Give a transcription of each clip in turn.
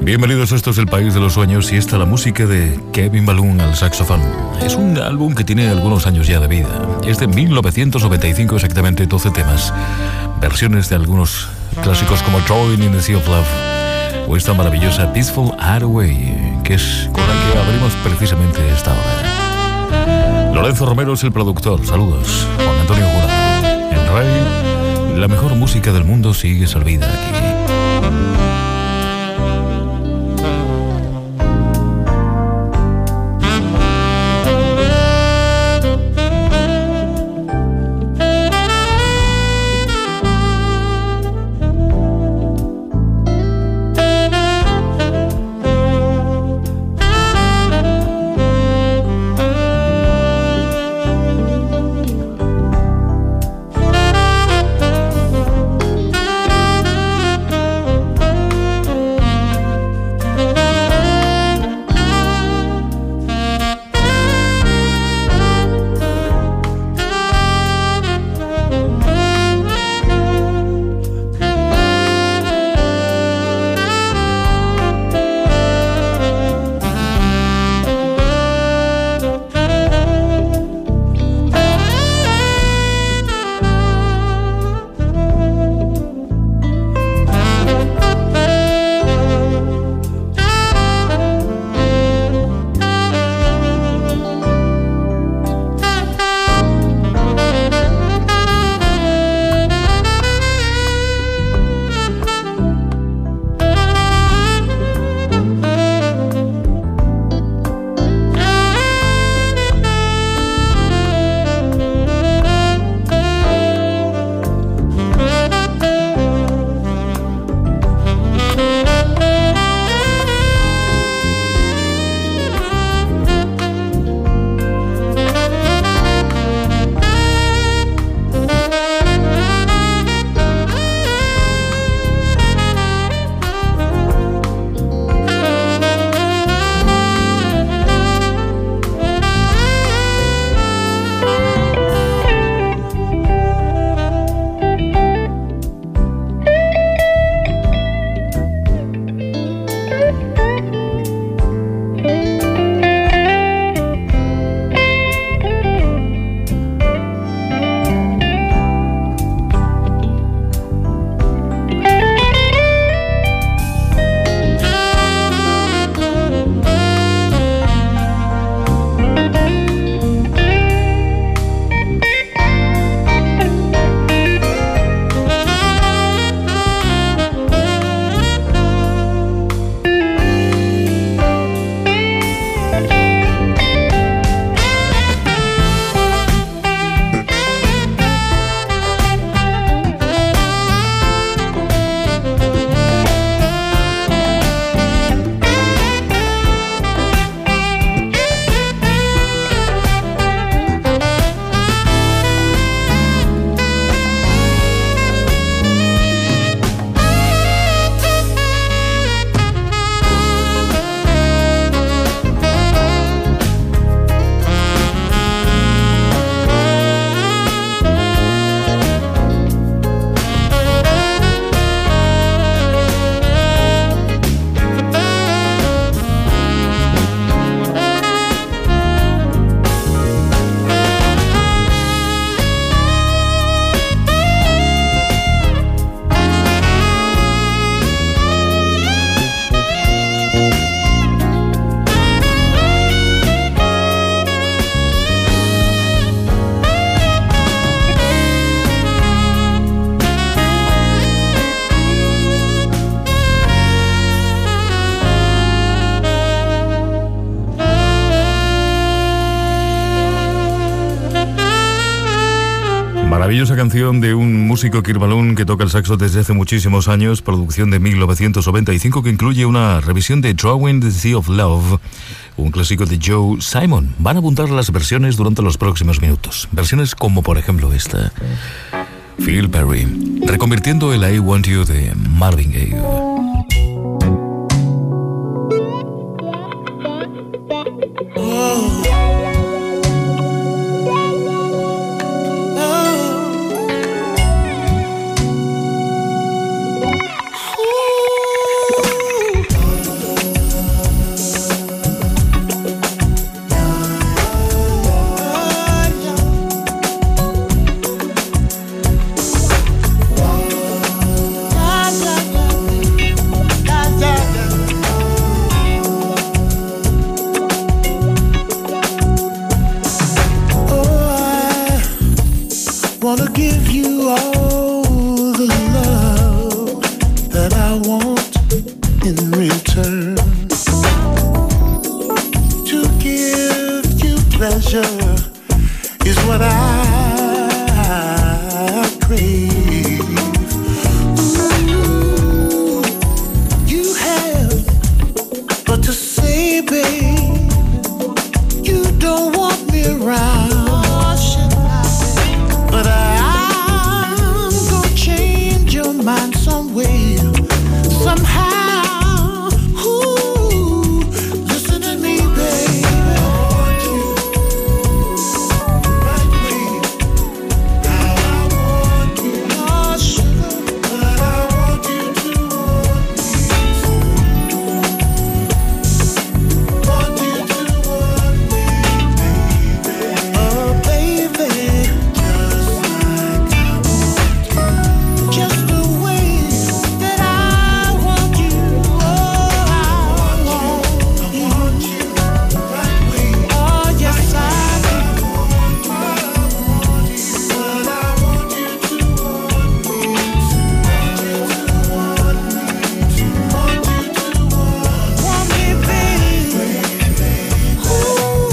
Bienvenidos, esto es El País de los Sueños y esta la música de Kevin Balloon al saxofón. Es un álbum que tiene algunos años ya de vida. Es de 1995, exactamente 12 temas. Versiones de algunos clásicos como Drawing in the Sea of Love o esta maravillosa Peaceful Hideaway, que es con la que abrimos precisamente esta hora. Lorenzo Romero es el productor. Saludos. Juan Antonio Jurado. El Rey, la mejor música del mundo sigue servida aquí. Maravillosa canción de un músico Kevin Balloon que toca el saxo desde hace muchísimos años, producción de 1995 que incluye una revisión de Drawing the Sea of Love, un clásico de Joe Simon. Van a abundar las versiones durante los próximos minutos. Versiones como por ejemplo esta, Phil Perry, reconvirtiendo el I Want You de Marvin Gaye. I want in return. To give you pleasure is what I crave. Ooh, you have but to say, babe, you don't want me around. But I'm gonna change your mind some way, somehow. Ooh, listen to me, baby. I want you right way, how I want you. Oh, sugar, but I want you to want you to want me, baby. Oh, baby. Just the way that I want you. Oh, I want you right way. Oh, yes, I do. But I want you to want me. Want me, baby. Ooh,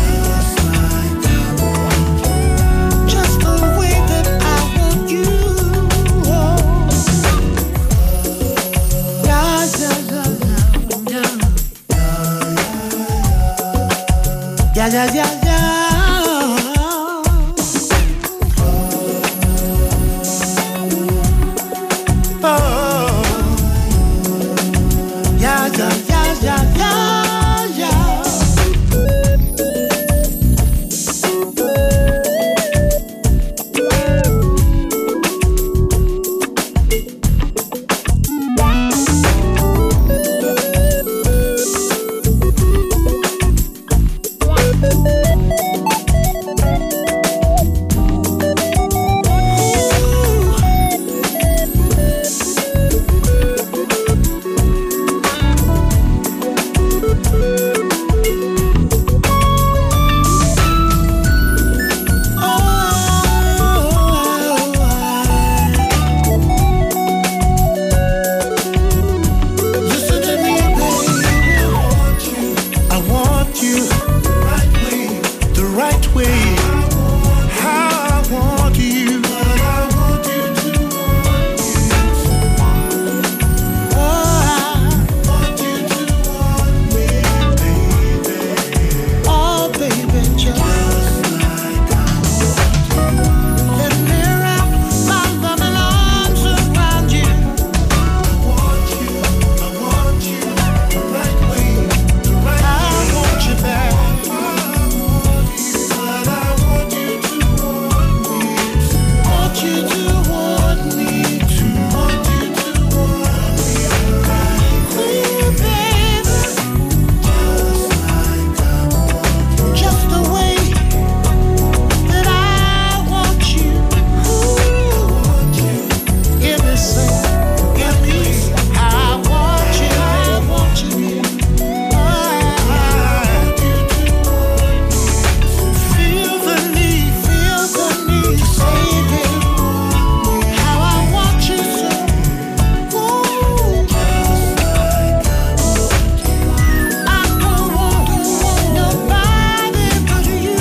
just the way that I want you. Yeah, yeah, yeah, yeah. Oh, yeah, yeah, yeah, yeah, yeah, yeah. Listen to me, baby. I want you right way, the right way. How I want you. I want you to want me. Oh, I want you to want me, baby. Oh, baby, just like I want you. Let me wrap my loving arms around you. I want you right way, the right way. I want you back. I want you, but I want you to want me. Want you to want me, to want you to want me. Ooh, baby, just the way that I want you. Ooh, give me some, give me some. I want you, I want you. Feel the need to say, baby, how I want you so. Ooh, I don't want nobody but you.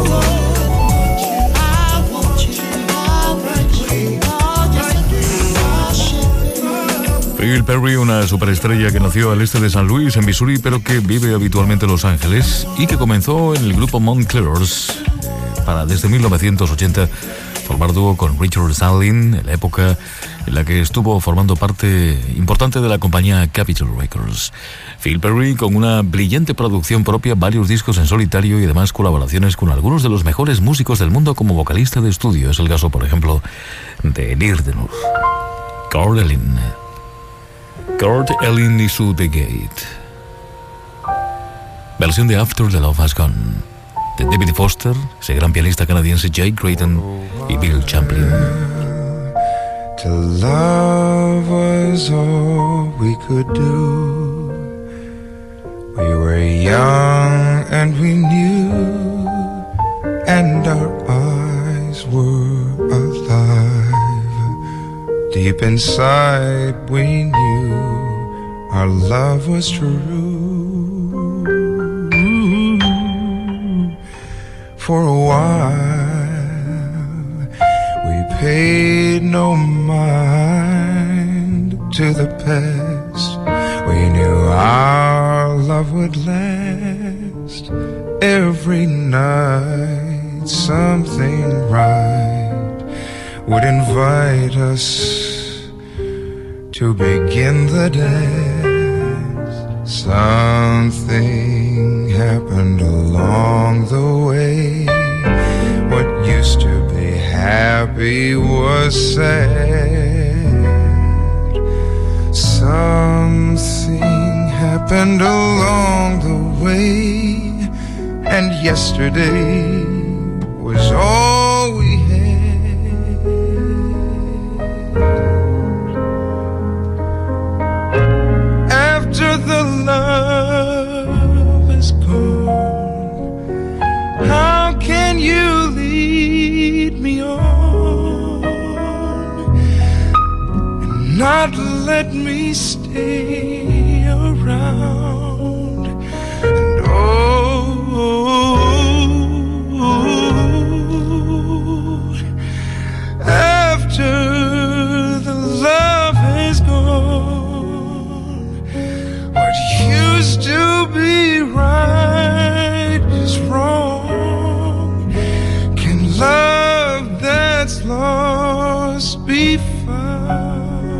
I want you, oh, yes I do. Oh, shit. Phil Perry, una superestrella que nació al este de San Luis, en Missouri, pero que vive habitualmente en Los Ángeles y que comenzó en el grupo Montclair's para desde 1980 formar dúo con Richard Stanley, en la época en la que estuvo formando parte importante de la compañía Capitol Records. Phil Perry, con una brillante producción propia, varios discos en solitario y además colaboraciones con algunos de los mejores músicos del mundo como vocalista de estudio. Es el caso, por ejemplo, de Nirdenur, Kurt Elling y su The Gate. Versión de After the Love Has Gone, de David Foster, ese gran pianista canadiense, Jake Creighton y Bill Champlin. Till love was all we could do. We were young and we knew, and our eyes were alive. The deep inside we knew our love was true. For a while we paid no mind to the past. We knew our love would last. Every night something right would invite us to begin the dance. Something happened along the way. What used to be happy was sad. Something happened along the way, and yesterday was all we had. After the love is gone, how can you lead me on and not let me stay around? And after the love is gone, what used to be right is wrong. Can love that's lost be found?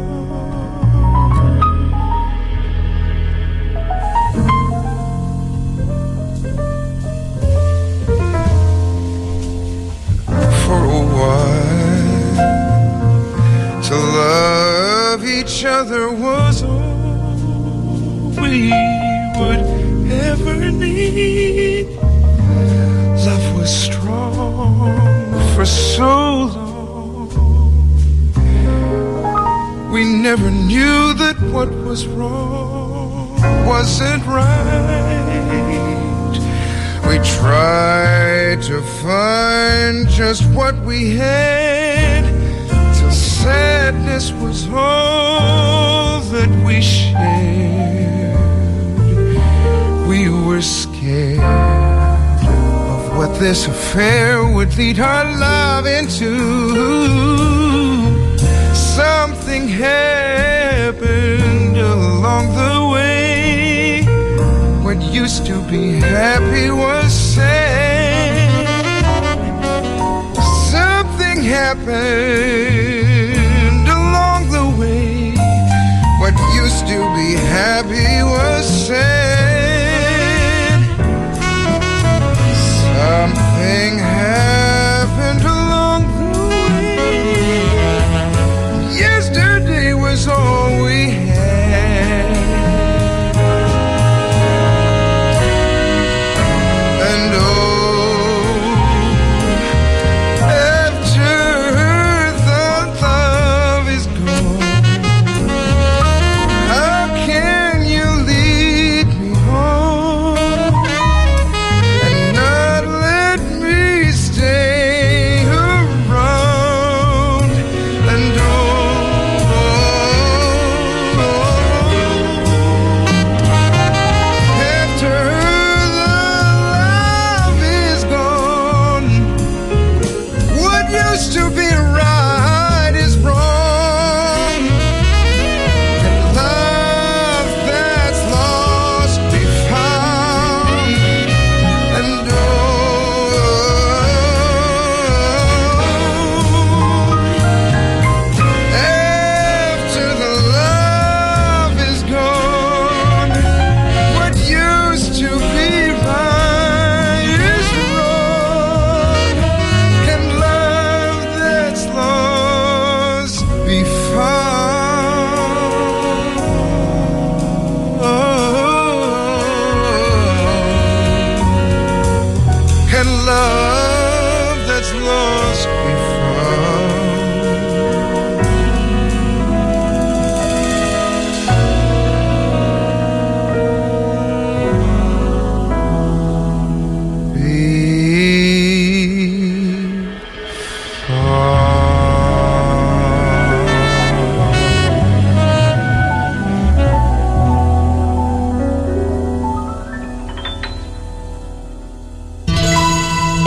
For a while, to love each other was all we would ever need. Love was strong for so long. We never knew that what was wrong wasn't right. We tried to find just what we had, till sadness was all that we shared. We were scared of what this affair would lead our love into. Something happened along the way. What used to be happy was sad. Something happened along the way. What used to be happy was sad. Something happened along the way. Yesterday was all we had. And after the love is gone, how can you lead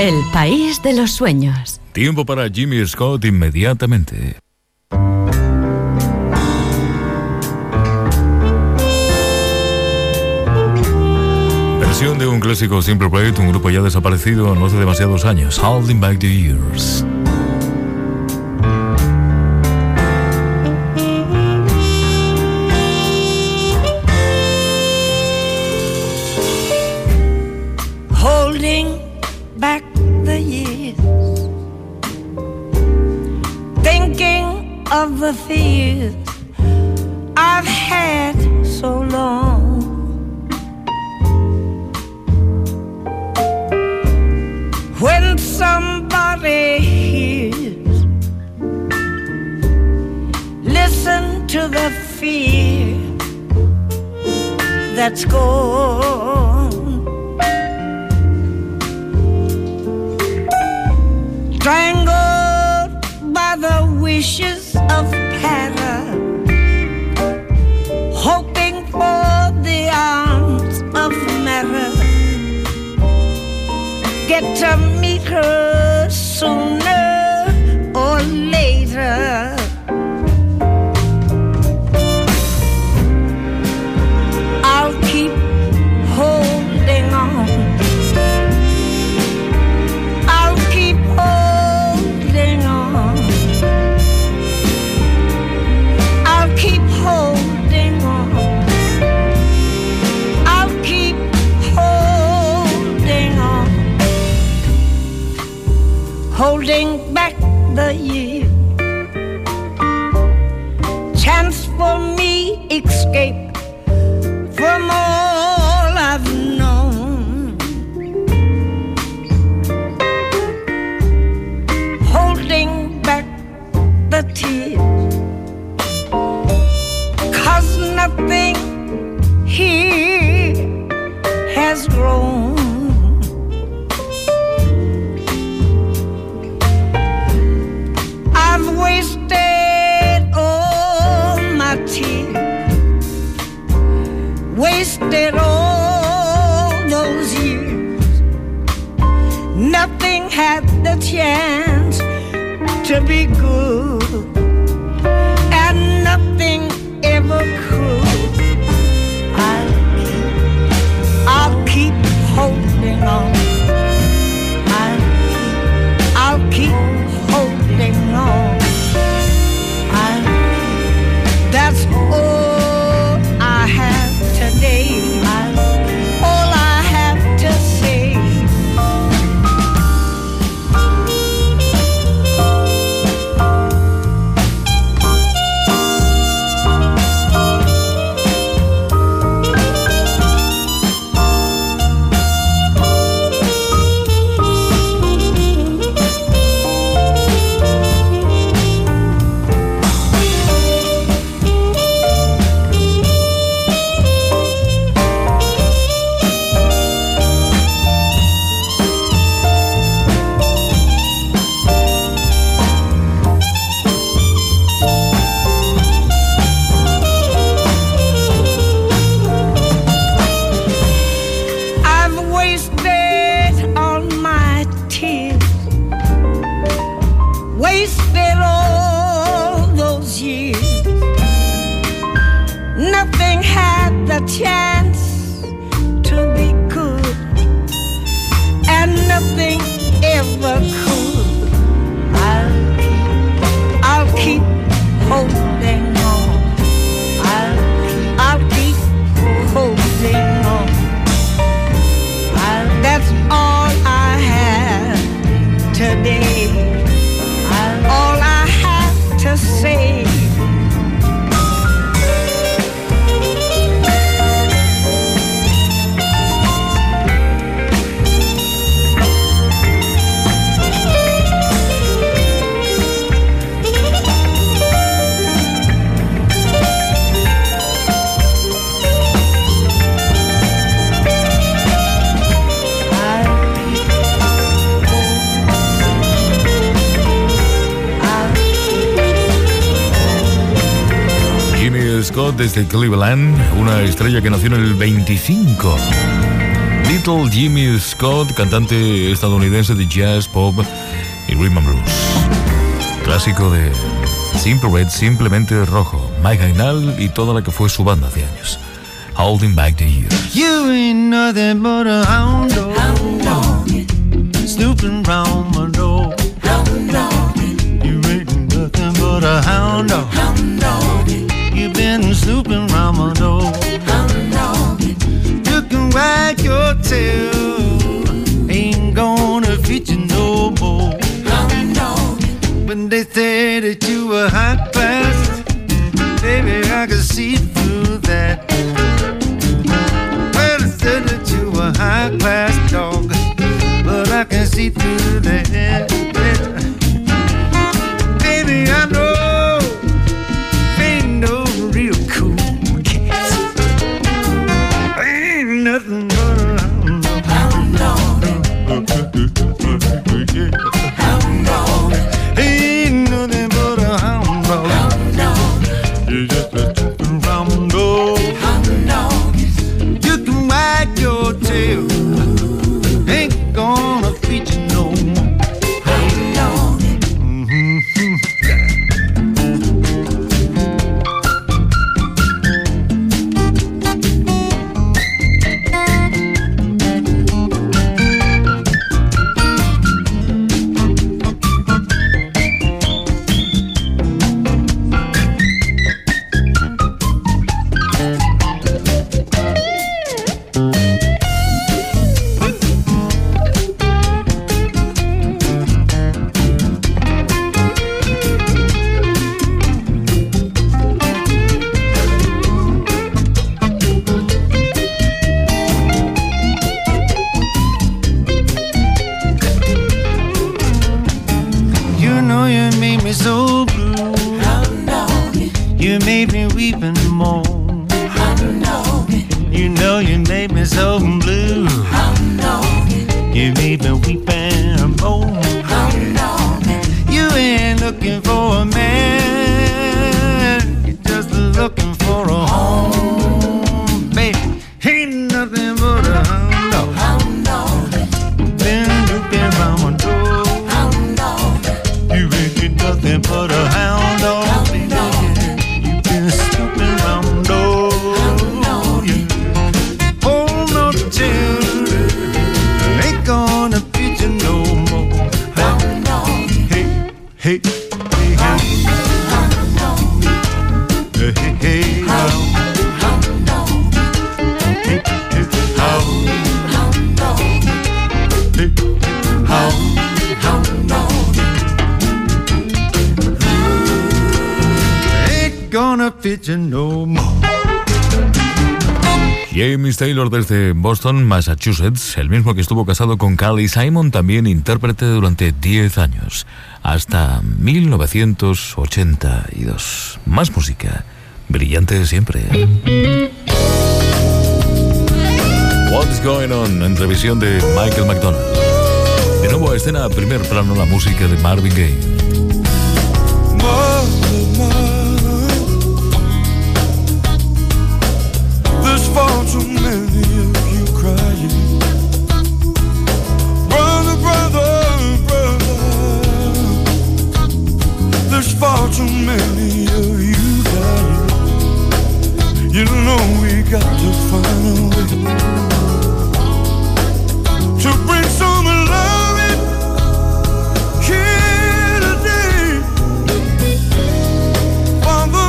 El país de los sueños. Tiempo para Jimmy Scott inmediatamente. Versión de un clásico Simple Red, un grupo ya desaparecido no hace demasiados años. Holding Back the Years. Holding back the years, thinking of the fears I've had so long. When somebody hears, listen to the fear that's gone. Strangled by the wishes of terror, hoping for the arms of matter. Get to meet her sooner or later. I'll keep holding on. I'll keep holding on. I'll keep holding on. I'll keep holding on. Holding back the year. Chance for me escape from all I've known. Holding back the tears, 'cause nothing here has grown. I've wasted all my tears, wasted all those years. Nothing had the chance to be good, and nothing ever could. I'll keep holding on. I'll keep holding on. That's all I have today. All I have to say. Wasted all those years. Nothing had the chance to be good, and nothing ever could. I'll keep holding on. I'll keep holding on. That's all I have today. All I have to say. Scott desde Cleveland, una estrella que nació en el 25. Little Jimmy Scott, cantante estadounidense de jazz, pop y rhythm and blues. Clásico de Simple Red, simplemente rojo. Mike Hagnall y toda la que fue su banda hace años. Holding Back the Years. You ain't nothing but a hound dog, snooping round my door. You ain't nothing but a hound dog. You've been snooping round my door. You can wag your tail, ain't gonna fit you no more. When they say that you were high class, baby, I can see through that. Well, they said that you were high class dog, but I can see through that. Baby, I know ain't no real cool cats. Ain't nothing but a hound dog. Ain't nothing but a hound dog. You're just a jumping round dog. You can wag your tail, ain't gonna feed you no more. James Taylor desde Boston, Massachusetts, el mismo que estuvo casado con Carly Simon, también intérprete durante 10 años, hasta 1982. Más música, brillante siempre. What's Going On, en revisión de Michael McDonald. De nuevo a escena, primer plano, la música de Marvin Gaye. Far too many of you crying. Brother, brother, brother. There's far too many of you dying. You know we got to find a way to bring some love in here today. For the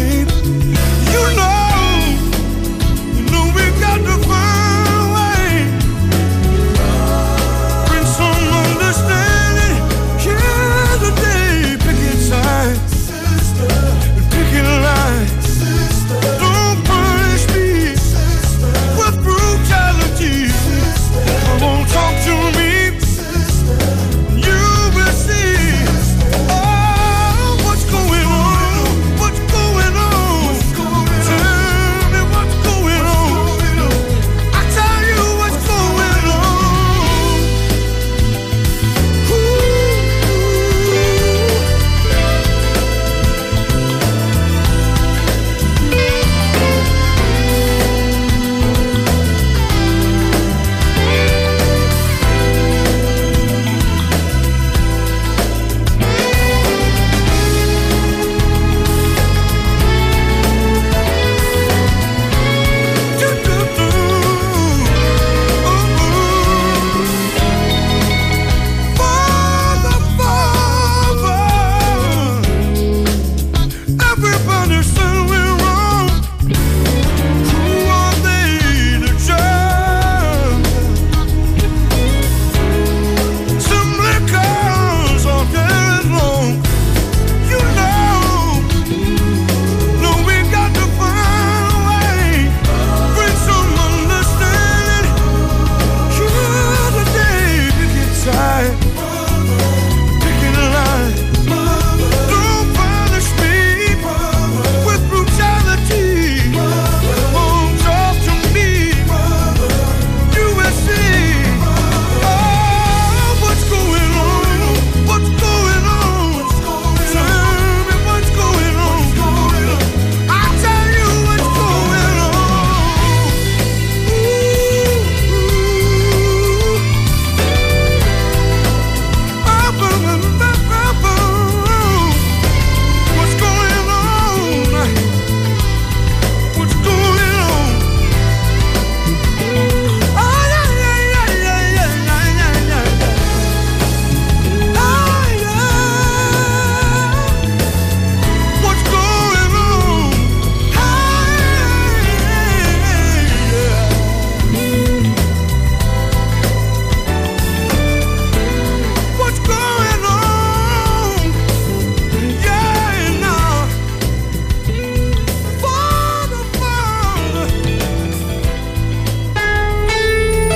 You know we got to find a way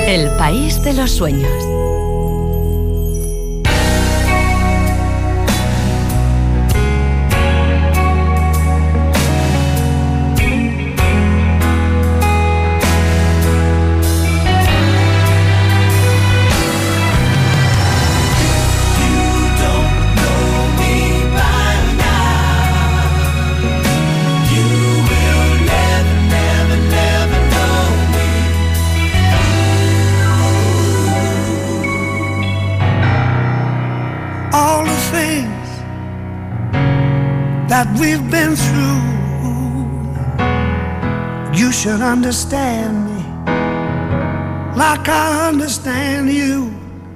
El país de los sueños. That we've been through, you should understand me like I understand you.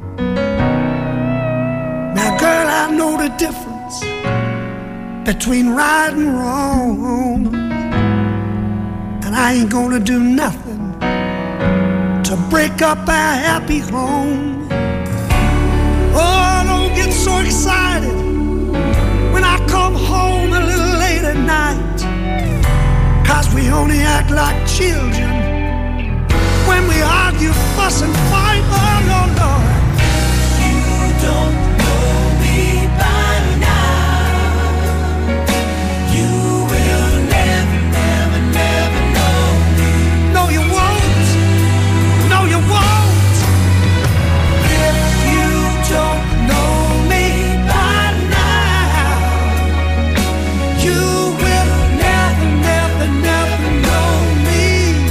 Now girl, I know the difference between right and wrong, and I ain't gonna do nothing to break up our happy home. Oh, don't get so excited when I come home a little late at night, 'cause we only act like children when we argue, fuss and fight. Oh, no, Lord. You don't know me by now. You will never, never, never know me. No, you won't. No, you won't. If you don't know me by now, you will never, never, never know me.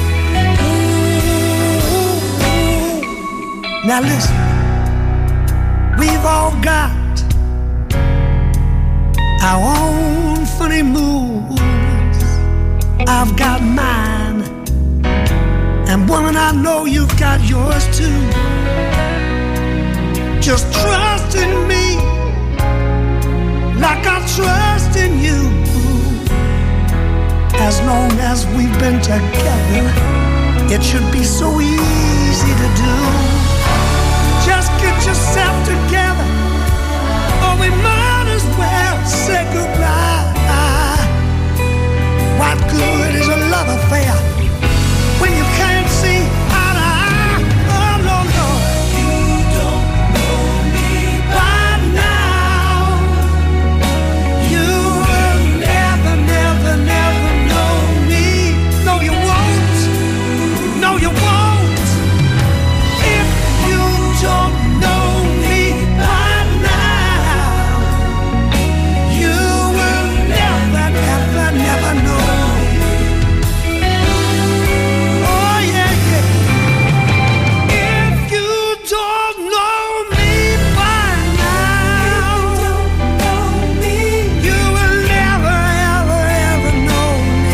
Ooh. Now listen, we've all got our own funny moves. I've got mine, and woman, I know you've got yours too. Just trust in me like I trust in you. As long as we've been together, it should be so easy to do. Just get yourself together, or we might as well say goodbye. What good is a love affair when you can't see eye to eye? Oh, no, no. You don't know me by now. You will never, never, never know me. No, you won't. No, you won't. If you don't know me by now, you will never, never, never know me. Oh, yeah, yeah. If you don't know me by now, you will never, ever, ever know me.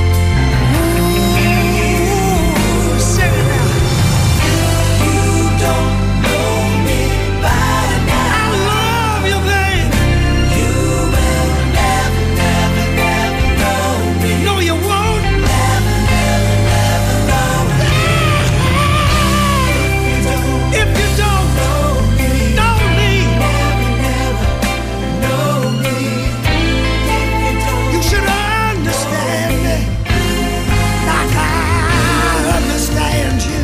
Ooh, sing it now. You don't know me by now. I love you, baby. You will never, never, never know me. No, you won't. Never, never, never know me. If you don't know me, never, never know me. You should understand me like I understand you.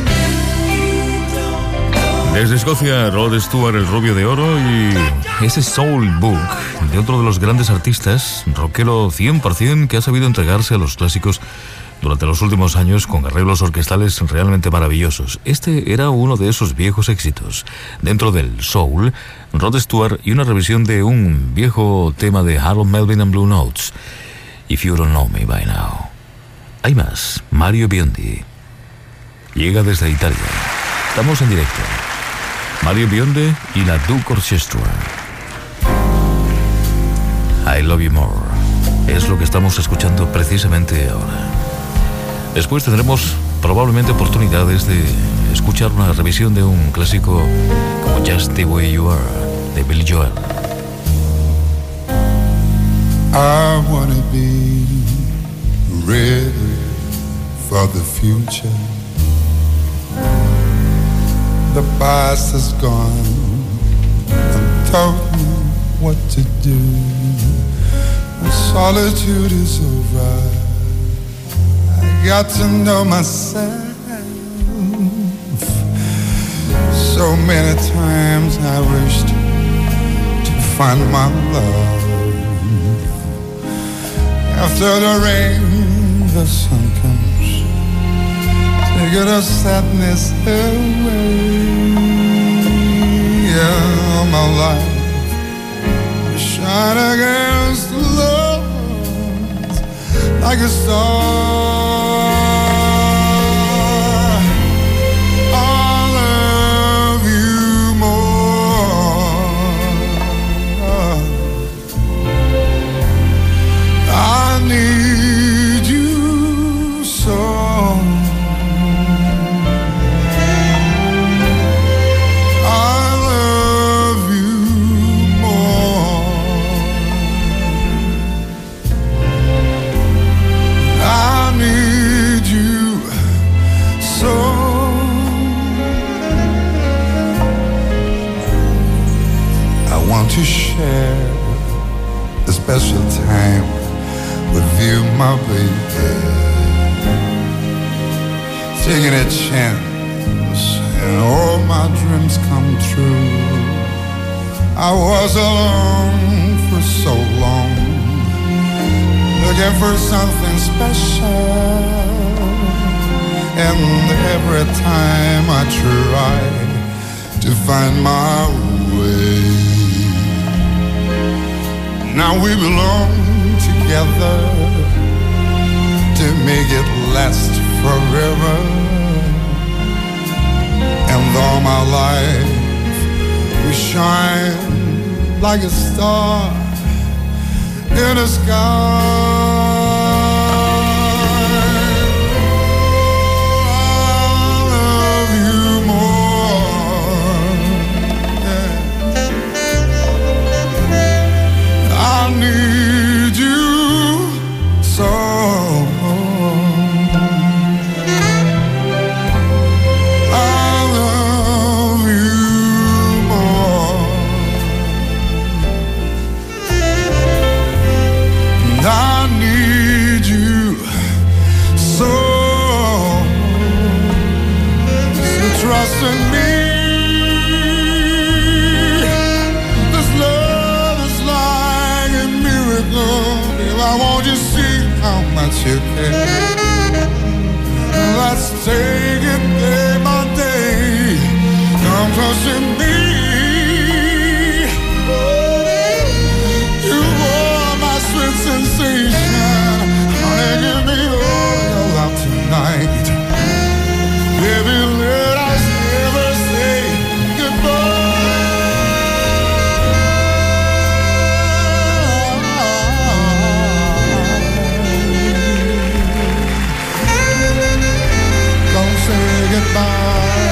Desde Escocia, Rod Stewart, el rubio de oro, y ese Soul Book de otro de los grandes artistas, rockero 100%, que ha sabido entregarse a los clásicos durante los últimos años con arreglos orquestales realmente maravillosos. Este era uno de esos viejos éxitos. Dentro del soul, Rod Stewart y una revisión de un viejo tema de Harold Melvin and Blue Notes, If You Don't Know Me By Now. Hay más. Mario Biondi llega desde Italia. Estamos en directo. Mario Biondi y la Duke Orchestra. I Love You More es lo que estamos escuchando precisamente ahora. Después tendremos probablemente oportunidades de escuchar una revisión de un clásico como Just the Way You Are de Billy Joel. I wanna be ready for the future. The past is gone and told me what to do. The solitude is over. I got to know myself. So many times I wished to find my love. After the rain, the sun comes to get the sadness away. Yeah, my life shine against the love like a star. To share a special time with you, my baby. Taking a chance and all my dreams come true. I was alone for so long, looking for something special, and every time I try to find my way. Now we belong together to make it last forever. And all my life we shine like a star in the sky. I need you so. I love you more. And I need you so. So trust in me. I want you to see how much you care. Let's take it day by day. Come close to me. You are my sweet sensation. Honey, give me all your love tonight. Baby, let us never say goodbye. Say goodbye.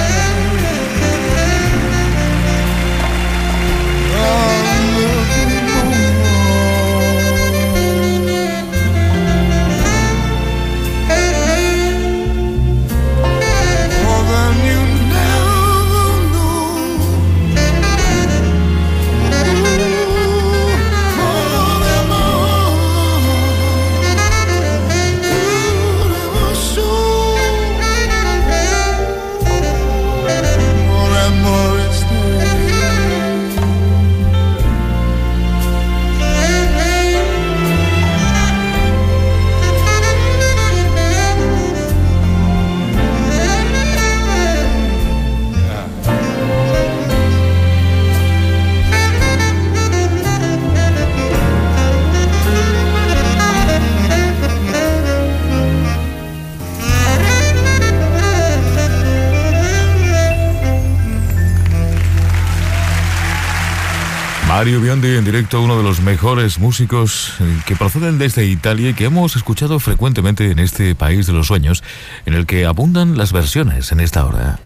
Mario Biondi en directo, uno de los mejores músicos que proceden desde Italia y que hemos escuchado frecuentemente en este país de los sueños, en el que abundan las versiones en esta hora.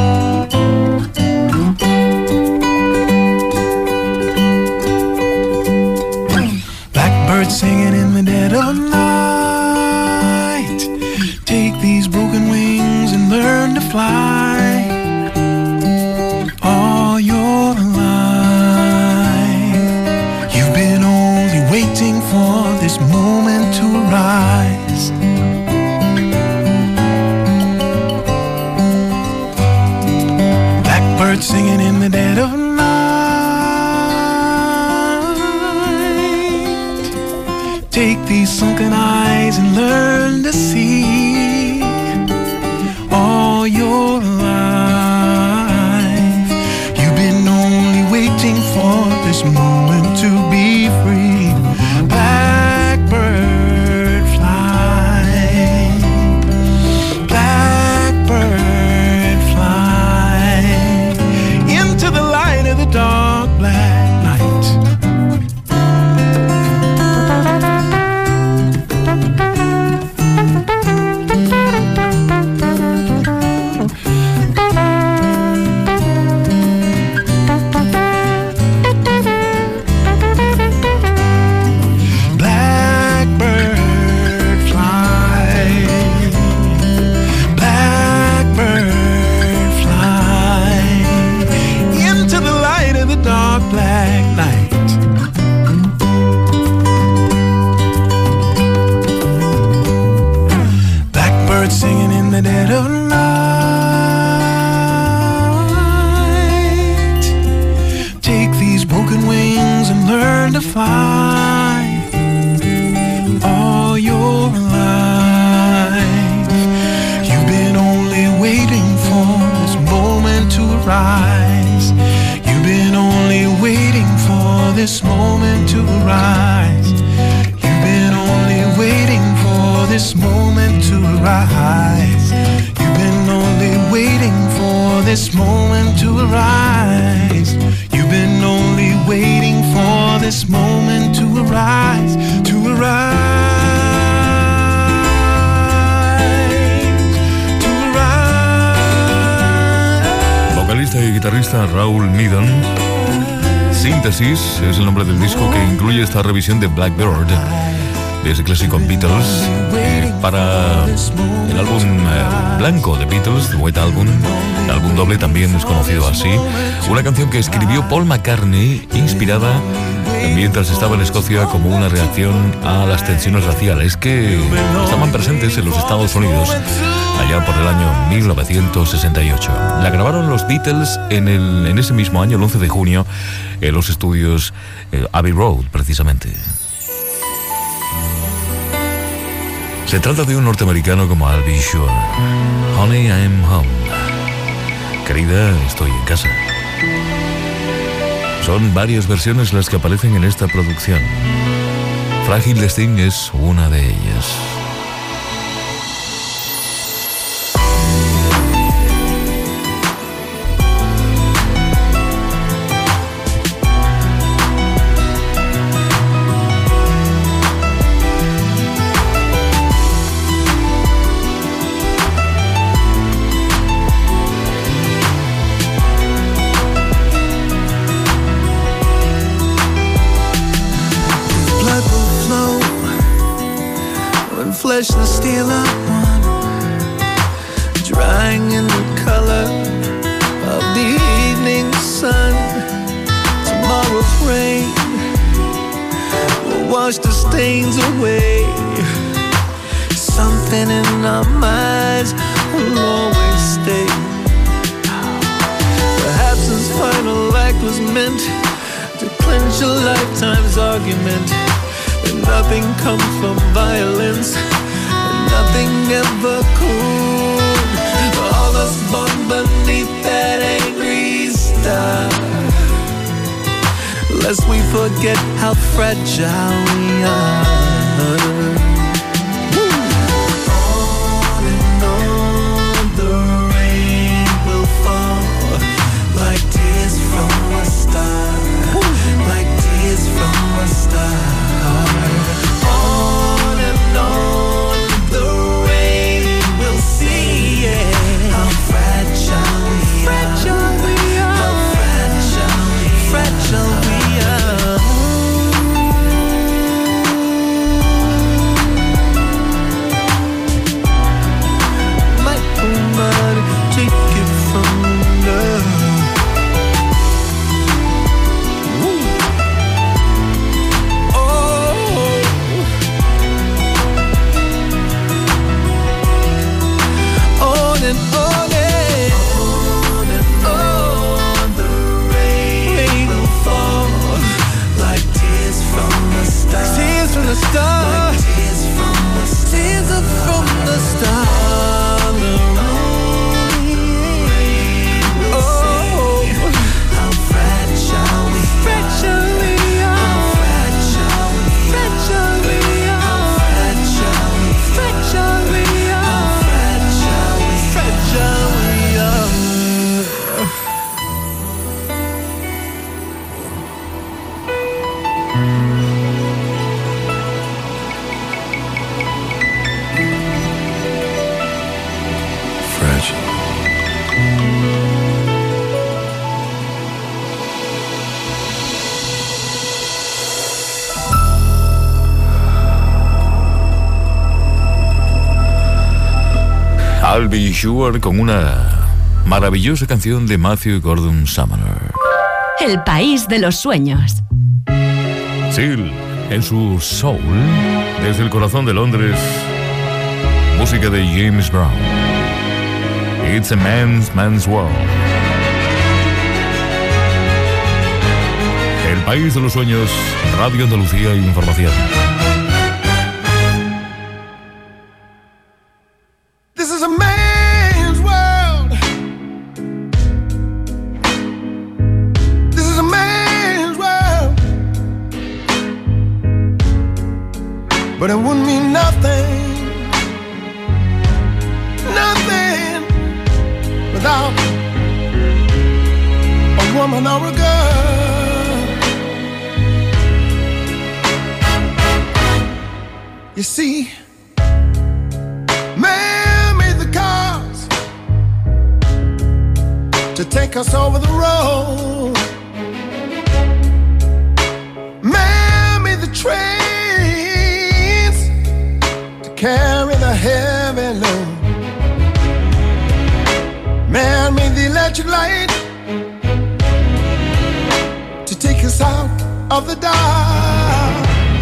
Blackbird singing in the dead of night. Take these broken wings and learn to fly. All your life, you've been only waiting for this moment to arise. Blackbird singing in the dead of night. Take these sunken eyes and learn to see all your life. You've been only waiting for this moment to be free. Blackbird fly, blackbird fly into the light of the dark black night. Singing in the dead of night. Take these broken wings and learn to fly all your life. You've been only waiting for this moment to arise. You've been only waiting for this moment to arise. You've been only waiting for this moment to arise. You've been only waiting for this moment to arise. You've been only waiting for this moment to arise, to arise, to arise. Vocalista y guitarrista Raúl Midon. Síntesis es el nombre del disco que incluye esta revisión de Blackbird, de ese clásico Beatles, para el álbum blanco de Beatles, The White Album, el álbum doble también es conocido así, una canción que escribió Paul McCartney, inspirada mientras estaba en Escocia como una reacción a las tensiones raciales que estaban presentes en los Estados Unidos allá por el año 1968. La grabaron los Beatles en ese mismo año, el 11 de junio, en los estudios Abbey Road, precisamente. Se trata de un norteamericano como I'll Be Sure. Honey, I'm home. Querida, estoy en casa. Son varias versiones las que aparecen en esta producción. Frágil Destin es una de ellas. Flesh the steel of one, drying in the color of the evening sun. Tomorrow's rain will wash the stains away. Something in our minds will always stay. Perhaps this final act was meant to clinch a lifetime's argument. And nothing comes from violence, and nothing ever could. All us born beneath that angry star, lest we forget how fragile we are. On and on the rain will fall, like tears from a star, like tears from a star. On and on the rain will see, yeah, how fragile we are, how fragile we are. start. Tears up from the start. Oh, how fragile we are. Fragile we are. Fragile we are. Fragile we are. Fragile we are. I'll Be Sure con una maravillosa canción de Matthew Gordon Sumner. El país de los sueños. Seal, en su soul, desde el corazón de Londres, música de James Brown. It's a man's world. El país de los sueños, Radio Andalucía Información. This is a man's world. This is a man's world. But it wouldn't mean nothing, nothing without a woman or a girl. You see, man made the cars to take us over the road. Man made the trains to carry the heavy load. Man made the electric light to take us out of the dark.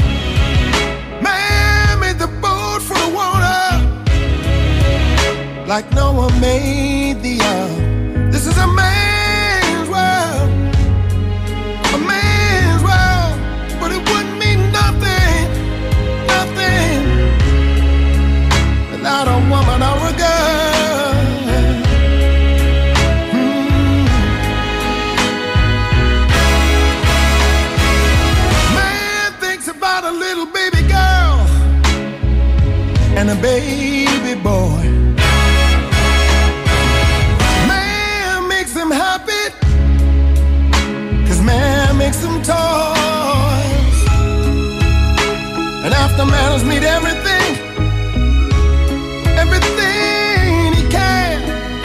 Man made the boat for the water like Noah made the ark. This is a man's world, a man's world, but it wouldn't mean nothing, nothing without a woman or a girl. Man thinks about a little baby girl and a baby boy. Man makes them happy, 'cause man makes them toys. And after man has made everything, everything he can,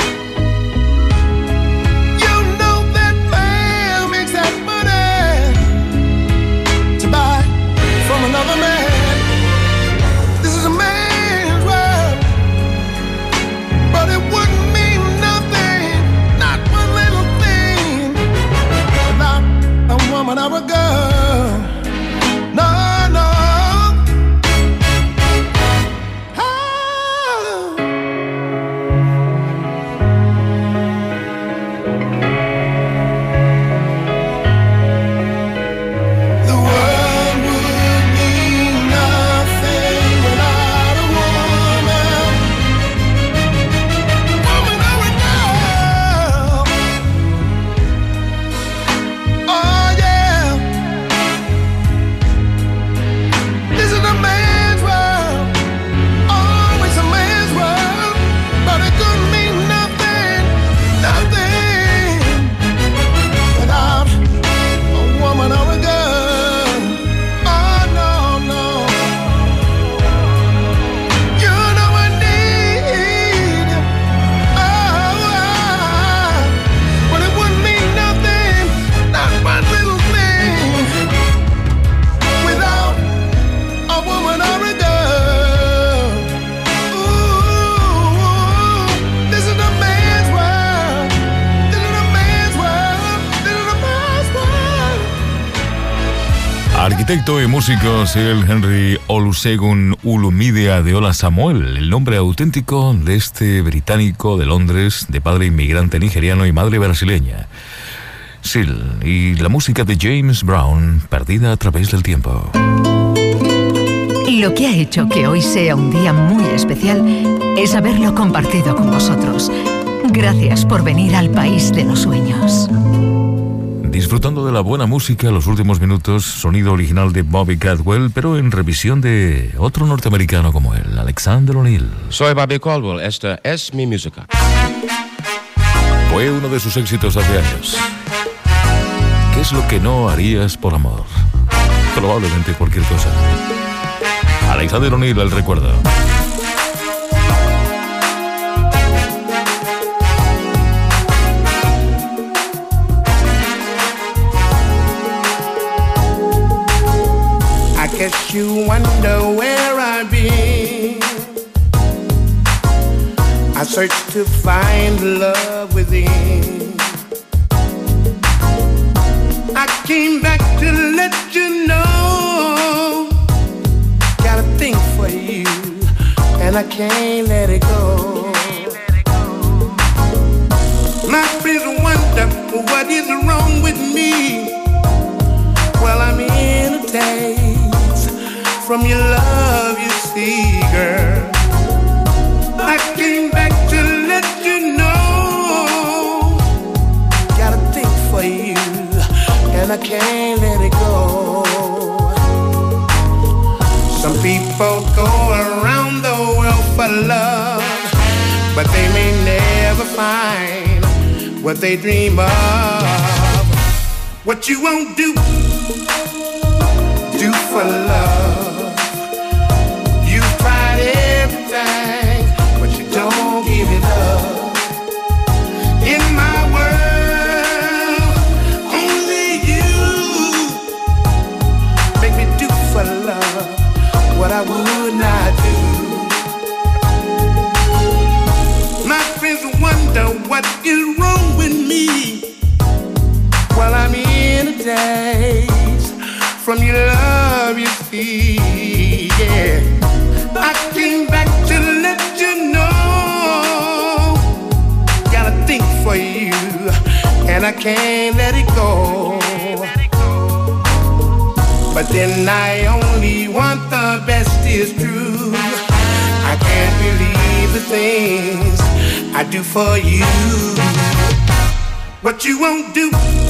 you know that man makes that money to buy from another man. This is a man's world, but it wouldn't mean nothing, not one little thing, without a woman or a girl. No, no. Oh. The world would mean nothing without a woman. Woman or a girl. Oh yeah. This is a man's world. Always a man's world. But it couldn't mean nothing, nothing without a woman or a girl. Oh no, no. You know I need you. Oh, but it wouldn't mean nothing, not one little thing, without a woman or a girl. Ooh, this is a man's world. This is a man's world. This is a man's world. Arquitecto y músico Sir Henry Olusegun Olumide Adeola Samuel, el nombre auténtico de este británico de Londres, de padre inmigrante nigeriano y madre brasileña. Seal, y la música de James Brown, perdida a través del tiempo. Lo que ha hecho que hoy sea un día muy especial es haberlo compartido con vosotros. Gracias por venir al país de los sueños. Disfrutando de la buena música, los últimos minutos, sonido original de Bobby Caldwell, pero en revisión de otro norteamericano como él, Alexander O'Neal. Soy Bobby Caldwell, esta es mi música. Fue uno de sus éxitos hace años. ¿Qué es lo que no harías por amor? Probablemente cualquier cosa. Alexander O'Neal, el recuerdo. I guess you wonder where I've been. I searched to find love within. I came back to let you know. Got a thing for you, and I can't let it go. My friends wonder what is wrong with me. Well, I'm in a daze from your love, you see, girl. I came back to let you know. Got a thing for you, and I can't let it go. Some people go around the world for love, but they may never find what they dream of. What you won't do for love. You've tried everything, but you don't give it up. In my world, only you make me do for love what I would not do. My friends wonder what is wrong with me. Well, I'm in a daze from your love, you see, yeah. I came back to let you know. Got a thing for you, and I can't let it go. But then I only want the best is true. I can't believe the things I do for you. What you won't do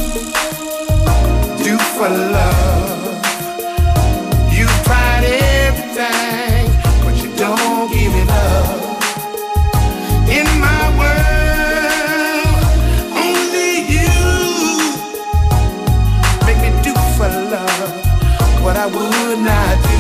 for love. You've tried everything, but you don't give it up. In my world, only you make me do for love what I would not do.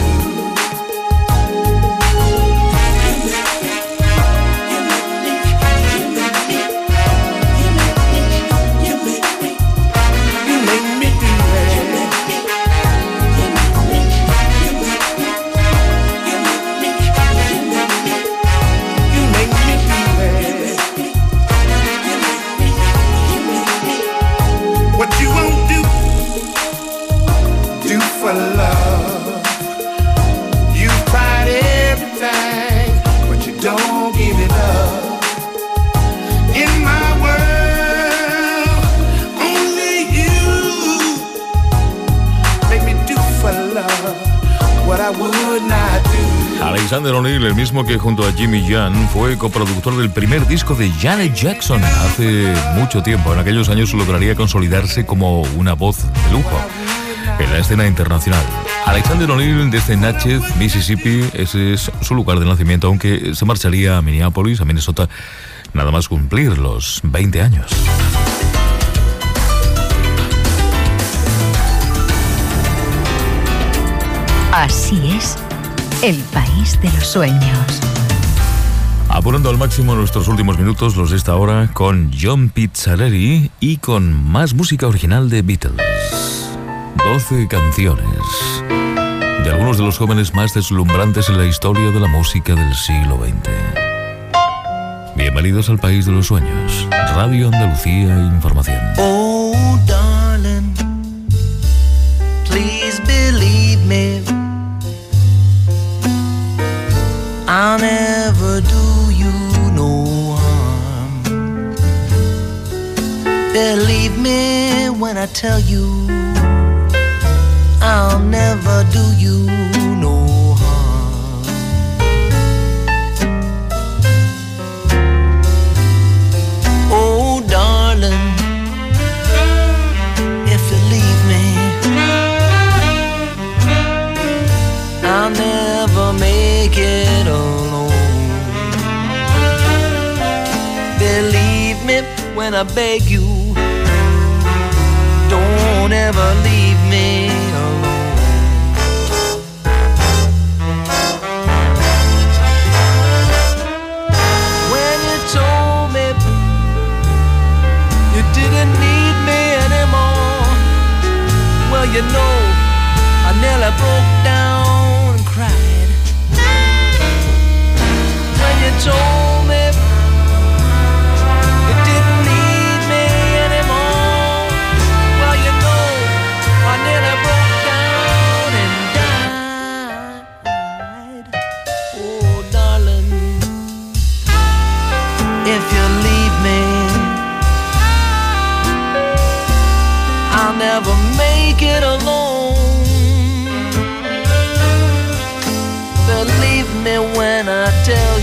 For love, you've tried everything, but you don't give it up. In my world, only you make me do for love what I would not do. Alexander O'Neal, el mismo que junto a Jimmy Young fue coproductor del primer disco de Janet Jackson hace mucho tiempo. En aquellos años lograría consolidarse como una voz de lujo en la escena internacional. Alexander O'Neal desde Natchez, Mississippi, ese es su lugar de nacimiento, aunque se marcharía a Minneapolis, a Minnesota, nada más cumplir los 20 años. Así es, el país de los sueños. Apurando al máximo nuestros últimos minutos, los de esta hora, con John Pizzarelli y con más música original de Beatles. 12 canciones de algunos de los jóvenes más deslumbrantes en la historia de la música del siglo XX. Bienvenidos al País de los Sueños. Radio Andalucía Información. Oh, darling, please believe me. I'll never do you no harm. Believe me when I tell you I'll never do you no harm. when I beg you, don't ever leave me alone. When you told me you didn't need me anymore, well, you know, I nearly broke down and cried. When you told me you didn't need me anymore, well, you know, I nearly broke down and died. Oh, darling, if you leave me, I'll never make it alone. Believe me when I tell